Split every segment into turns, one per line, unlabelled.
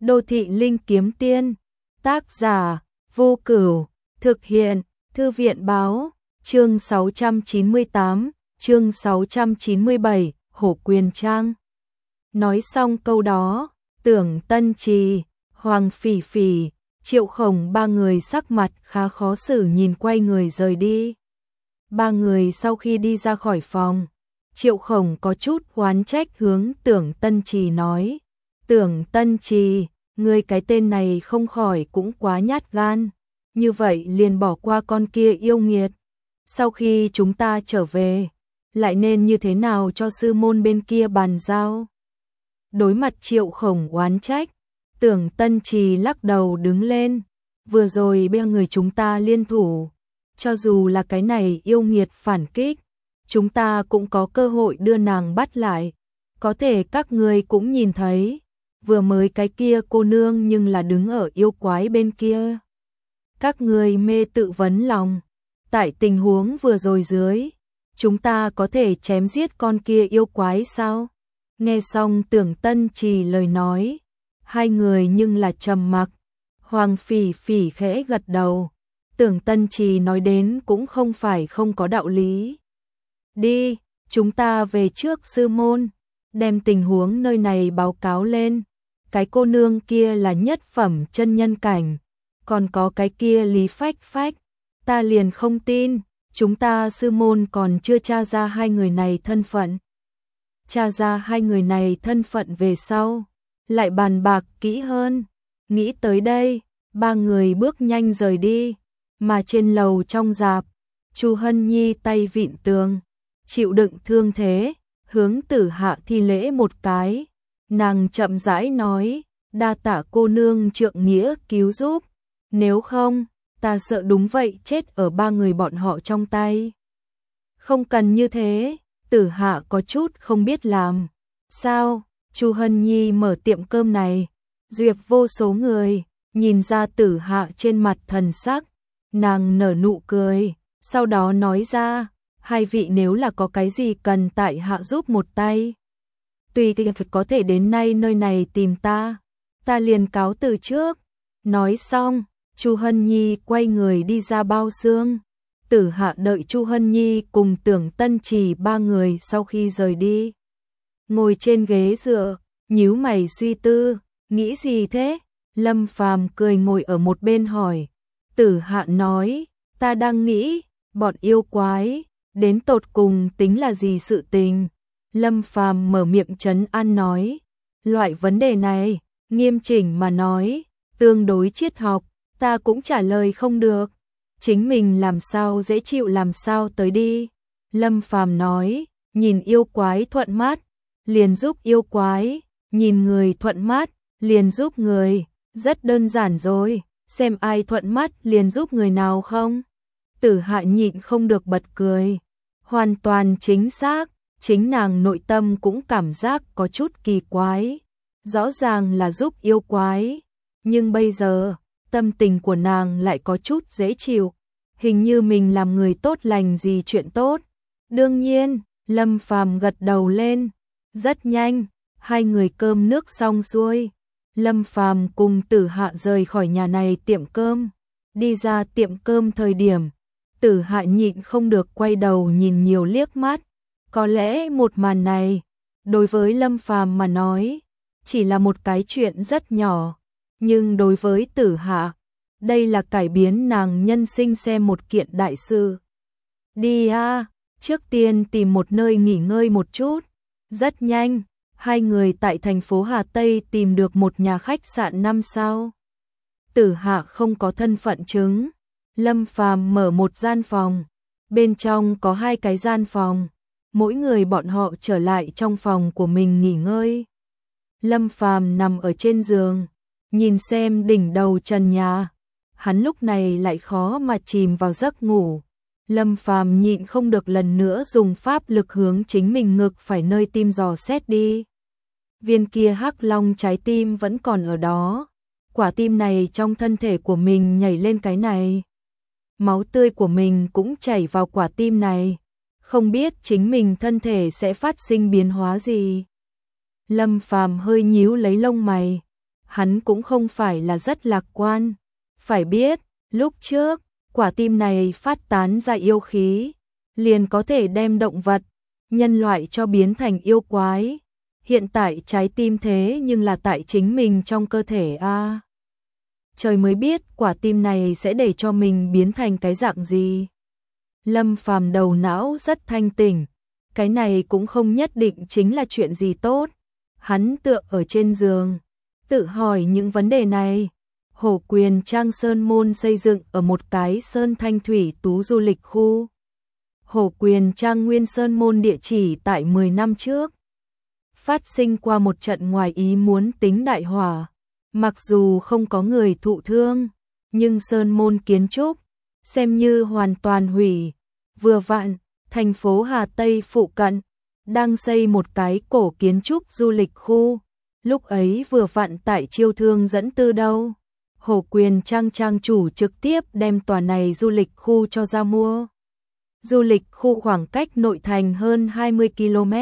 Đô thị linh kiếm tiên, tác giả Vô Cửu, thực hiện Thư viện báo, chương 698, chương 697, Hổ Quyền Trang. Nói xong câu đó, Tưởng Tân Trì, Hoàng Phỉ Phỉ, Triệu Khổng ba người sắc mặt khá khó xử nhìn quay người rời đi. Ba người sau khi đi ra khỏi phòng, Triệu Khổng có chút oán trách hướng Tưởng Tân Trì nói: Tưởng Tân Trì, ngươi cái tên này không khỏi cũng quá nhát gan, như vậy liền bỏ qua con kia yêu nghiệt. Sau khi chúng ta trở về, lại nên như thế nào cho sư môn bên kia bàn giao? Đối mặt Triệu Khổng oán trách, Tưởng Tân Trì lắc đầu đứng lên, vừa rồi ba người chúng ta liên thủ, cho dù là cái này yêu nghiệt phản kích, chúng ta cũng có cơ hội đưa nàng bắt lại. Có thể các ngươi cũng nhìn thấy, vừa mới cái kia cô nương nhưng là đứng ở yêu quái bên kia. Các ngươi mê tự vấn lòng, tại tình huống vừa rồi dưới, chúng ta có thể chém giết con kia yêu quái sao? Nghe xong Tưởng Tân Trì lời nói, hai người nhưng là trầm mặc. Hoàng Phỉ Phỉ khẽ gật đầu, Tưởng Tân Trì nói đến cũng không phải không có đạo lý. Đi, chúng ta về trước sư môn, đem tình huống nơi này báo cáo lên. Cái cô nương kia là nhất phẩm chân nhân cảnh, còn có cái kia Lý Phách Phách, ta liền không tin, chúng ta sư môn còn chưa tra ra hai người này thân phận. Tra ra hai người này thân phận về sau, lại bàn bạc kỹ hơn. Nghĩ tới đây, ba người bước nhanh rời đi, mà trên lầu trong rạp, Chu Hân Nhi tay vịn tường, chịu đựng thương thế, hướng Tử Hạ thi lễ một cái. Nàng chậm rãi nói, đa tạ cô nương trượng nghĩa cứu giúp, nếu không, ta sợ đúng vậy chết ở ba người bọn họ trong tay. Không cần như thế, Tử Hạ có chút không biết làm sao. Chu Hân Nhi mở tiệm cơm này, duyệt vô số người, nhìn ra Tử Hạ trên mặt thần sắc, nàng nở nụ cười, sau đó nói ra, hai vị nếu là có cái gì cần tại hạ giúp một tay, tùy thì có thể đến nay nơi này tìm ta liền cáo từ trước. Nói xong, Chu Hân Nhi quay người đi ra bao xương. Tử Hạ đợi Chu Hân Nhi cùng Tưởng Tân Trì ba người sau khi rời đi, ngồi trên ghế dựa, nhíu mày suy tư, nghĩ gì thế? Lâm Phàm cười ngồi ở một bên hỏi. Tử Hạ nói, ta đang nghĩ, bọn yêu quái, đến tột cùng tính là gì sự tình? Lâm Phàm mở miệng trấn an nói, loại vấn đề này, nghiêm chỉnh mà nói, tương đối triết học, ta cũng trả lời không được. Chính mình làm sao dễ chịu làm sao tới đi. Lâm Phàm nói, nhìn yêu quái thuận mắt, liền giúp yêu quái, nhìn người thuận mắt, liền giúp người, rất đơn giản rồi, xem ai thuận mắt liền giúp người nào không? Tử Hạ nhịn không được bật cười, hoàn toàn chính xác, chính nàng nội tâm cũng cảm giác có chút kỳ quái, rõ ràng là giúp yêu quái, nhưng bây giờ, tâm tình của nàng lại có chút dễ chịu, hình như mình làm người tốt lành gì chuyện tốt. Đương nhiên, Lâm Phàm gật đầu lên. Rất nhanh, hai người cơm nước xong xuôi, Lâm Phàm cùng Tử Hạ rời khỏi nhà này tiệm cơm, đi ra tiệm cơm thời điểm, Tử Hạ nhịn không được quay đầu nhìn nhiều liếc mắt. Có lẽ một màn này, đối với Lâm Phàm mà nói, chỉ là một cái chuyện rất nhỏ, nhưng đối với Tử Hạ, đây là cải biến nàng nhân sinh xem một kiện đại sự. Đi a, trước tiên tìm một nơi nghỉ ngơi một chút. Rất nhanh, hai người tại thành phố Hà Tây tìm được một nhà khách sạn 5 sao. Tử Hạ không có thân phận chứng, Lâm Phàm mở một gian phòng, bên trong có hai cái gian phòng, mỗi người bọn họ trở lại trong phòng của mình nghỉ ngơi. Lâm Phàm nằm ở trên giường, nhìn xem đỉnh đầu trần nhà, hắn lúc này lại khó mà chìm vào giấc ngủ. Lâm Phàm nhịn không được lần nữa dùng pháp lực hướng chính mình ngực phải nơi tim dò xét đi. Viên kia hắc long trái tim vẫn còn ở đó, quả tim này trong thân thể của mình nhảy lên cái này. Máu tươi của mình cũng chảy vào quả tim này, không biết chính mình thân thể sẽ phát sinh biến hóa gì. Lâm Phàm hơi nhíu lấy lông mày, hắn cũng không phải là rất lạc quan. Phải biết, lúc trước, quả tim này phát tán ra yêu khí, liền có thể đem động vật, nhân loại cho biến thành yêu quái. Hiện tại trái tim thế nhưng là tại chính mình trong cơ thể a. Trời mới biết quả tim này sẽ để cho mình biến thành cái dạng gì. Lâm Phàm đầu não rất thanh tỉnh, cái này cũng không nhất định chính là chuyện gì tốt. Hắn tựa ở trên giường, tự hỏi những vấn đề này. Hổ Quyền Trang Sơn Môn xây dựng ở một cái sơn thanh thủy tú du lịch khu. Hổ Quyền Trang Nguyên Sơn Môn địa chỉ tại 10 năm trước. Phát sinh qua một trận ngoài ý muốn tính đại hỏa. Mặc dù không có người thụ thương, nhưng Sơn Môn kiến trúc xem như hoàn toàn hủy. Vừa vặn, thành phố Hà Tây phụ cận đang xây một cái cổ kiến trúc du lịch khu. Lúc ấy vừa vặn tại chiêu thương dẫn tư đâu. Hổ Quyền Trang trang chủ trực tiếp đem tòa này du lịch khu cho ra mua. Du lịch khu khoảng cách nội thành hơn 20 km.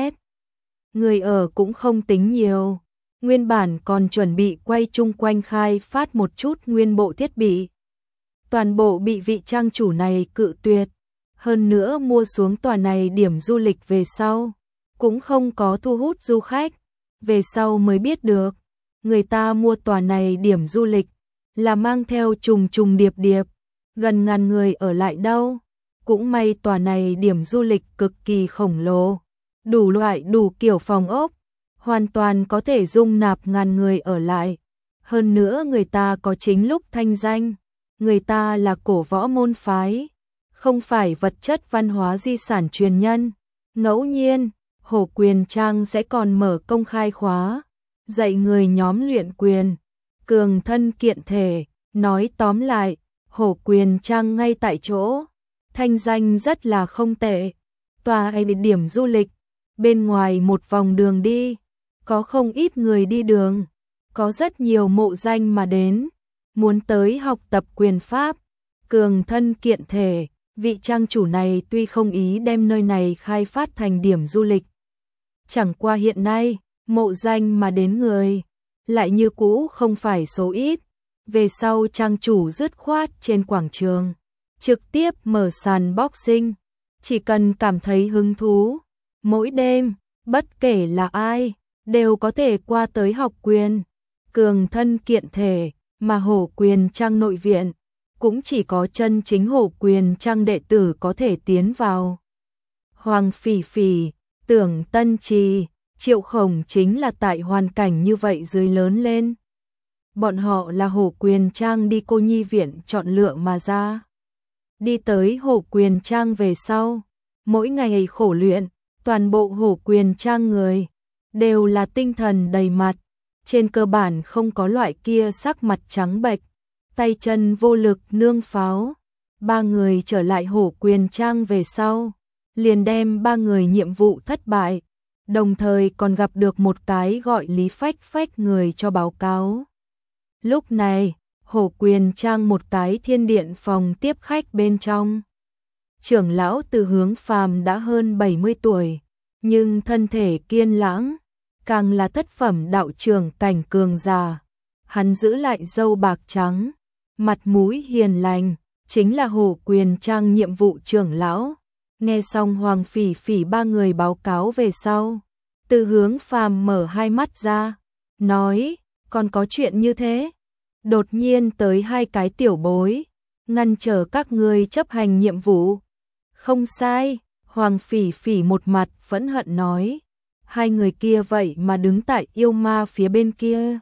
Người ở cũng không tính nhiều. Nguyên bản còn chuẩn bị quay chung quanh khai phát một chút nguyên bộ thiết bị. Toàn bộ bị vị trang chủ này cự tuyệt. Hơn nữa mua xuống tòa này điểm du lịch về sau, cũng không có thu hút du khách. Về sau mới biết được, người ta mua tòa này điểm du lịch là mang theo trùng trùng điệp điệp, gần ngàn người ở lại đâu. Cũng may tòa này điểm du lịch cực kỳ khổng lồ, đủ loại đủ kiểu phòng ốc, hoàn toàn có thể dung nạp ngàn người ở lại. Hơn nữa người ta có chính lúc thanh danh, người ta là cổ võ môn phái, không phải vật chất văn hóa di sản truyền nhân. Ngẫu nhiên, Hổ Quyền Trang sẽ còn mở công khai khóa, dạy người nhóm luyện quyền, cường thân kiện thể. Nói tóm lại, Hổ Quyền Trang ngay tại chỗ, thanh danh rất là không tệ. Tòa ấy điểm du lịch, bên ngoài một vòng đường đi, có không ít người đi đường, có rất nhiều mộ danh mà đến, muốn tới học tập quyền pháp, cường thân kiện thể. Vị trang chủ này tuy không ý đem nơi này khai phát thành điểm du lịch, chẳng qua hiện nay, mộ danh mà đến người, lại như cũ không phải số ít. Về sau trang chủ dứt khoát trên quảng trường, trực tiếp mở sàn boxing, chỉ cần cảm thấy hứng thú, mỗi đêm, bất kể là ai, đều có thể qua tới học quyền, cường thân kiện thể. Mà Hổ Quyền Trang nội viện, cũng chỉ có chân chính Hổ Quyền Trang đệ tử có thể tiến vào. Hoàng Phỉ Phỉ, Tưởng Tân Trì, Triệu Khổng chính là tại hoàn cảnh như vậy dưới lớn lên. Bọn họ là Hổ Quyền Trang đi cô nhi viện chọn lựa mà ra. Đi tới Hổ Quyền Trang về sau, mỗi ngày khổ luyện, toàn bộ Hổ Quyền Trang người đều là tinh thần đầy mặt, trên cơ bản không có loại kia sắc mặt trắng bệch, tay chân vô lực nương pháo. Ba người trở lại Hổ Quyền Trang về sau, liền đem ba người nhiệm vụ thất bại, đồng thời còn gặp được một cái gọi Lý Phách Phách người cho báo cáo. Lúc này, Hổ Quyền Trang một cái thiên điện phòng tiếp khách bên trong. Trưởng lão Từ Hướng Phàm đã hơn 70 tuổi, nhưng thân thể kiên lãng, càng là thất phẩm đạo trưởng cảnh cường già. Hắn giữ lại râu bạc trắng, mặt mũi hiền lành, chính là Hổ Quyền Trang nhiệm vụ trưởng lão. Nghe xong Hoàng Phỉ Phỉ ba người báo cáo về sau, Từ Hướng Phàm mở hai mắt ra, nói, còn có chuyện như thế? Đột nhiên tới hai cái tiểu bối, ngăn trở các ngươi chấp hành nhiệm vụ. Không sai, Hoàng Phỉ Phỉ một mặt phẫn hận nói, hai người kia vậy mà đứng tại yêu ma phía bên kia.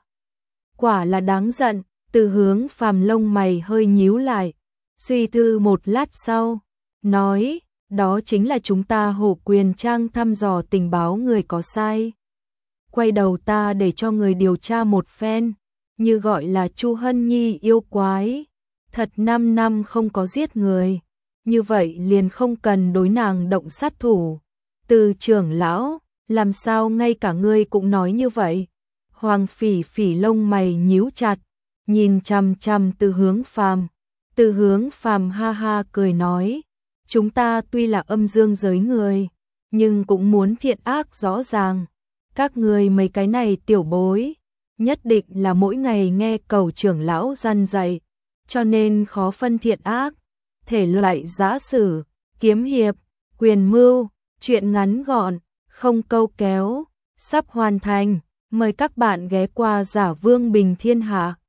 Quả là đáng giận. Từ Hướng Phàm lông mày hơi nhíu lại, suy tư một lát sau, nói, đó chính là chúng ta Hổ Quyền Trang thăm dò tình báo người có sai. Quay đầu ta để cho người điều tra một phen, như gọi là Chu Hân Nhi yêu quái, thật 5 năm không có giết người, như vậy liền không cần đối nàng động sát thủ. Từ trưởng lão, làm sao ngay cả ngươi cũng nói như vậy? Hoàng Phỉ Phỉ lông mày nhíu chặt, nhìn chằm chằm Từ Hướng Phàm. Từ Hướng Phàm ha ha cười nói, chúng ta tuy là âm dương giới người, nhưng cũng muốn thiện ác rõ ràng. Các người mấy cái này tiểu bối, nhất định là mỗi ngày nghe cầu trưởng lão răn dạy, cho nên khó phân thiện ác, thể loại giã sử, kiếm hiệp, quyền mưu, truyện ngắn gọn, không câu kéo, sắp hoàn thành, mời các bạn ghé qua Giả Vương Bình Thiên Hạ.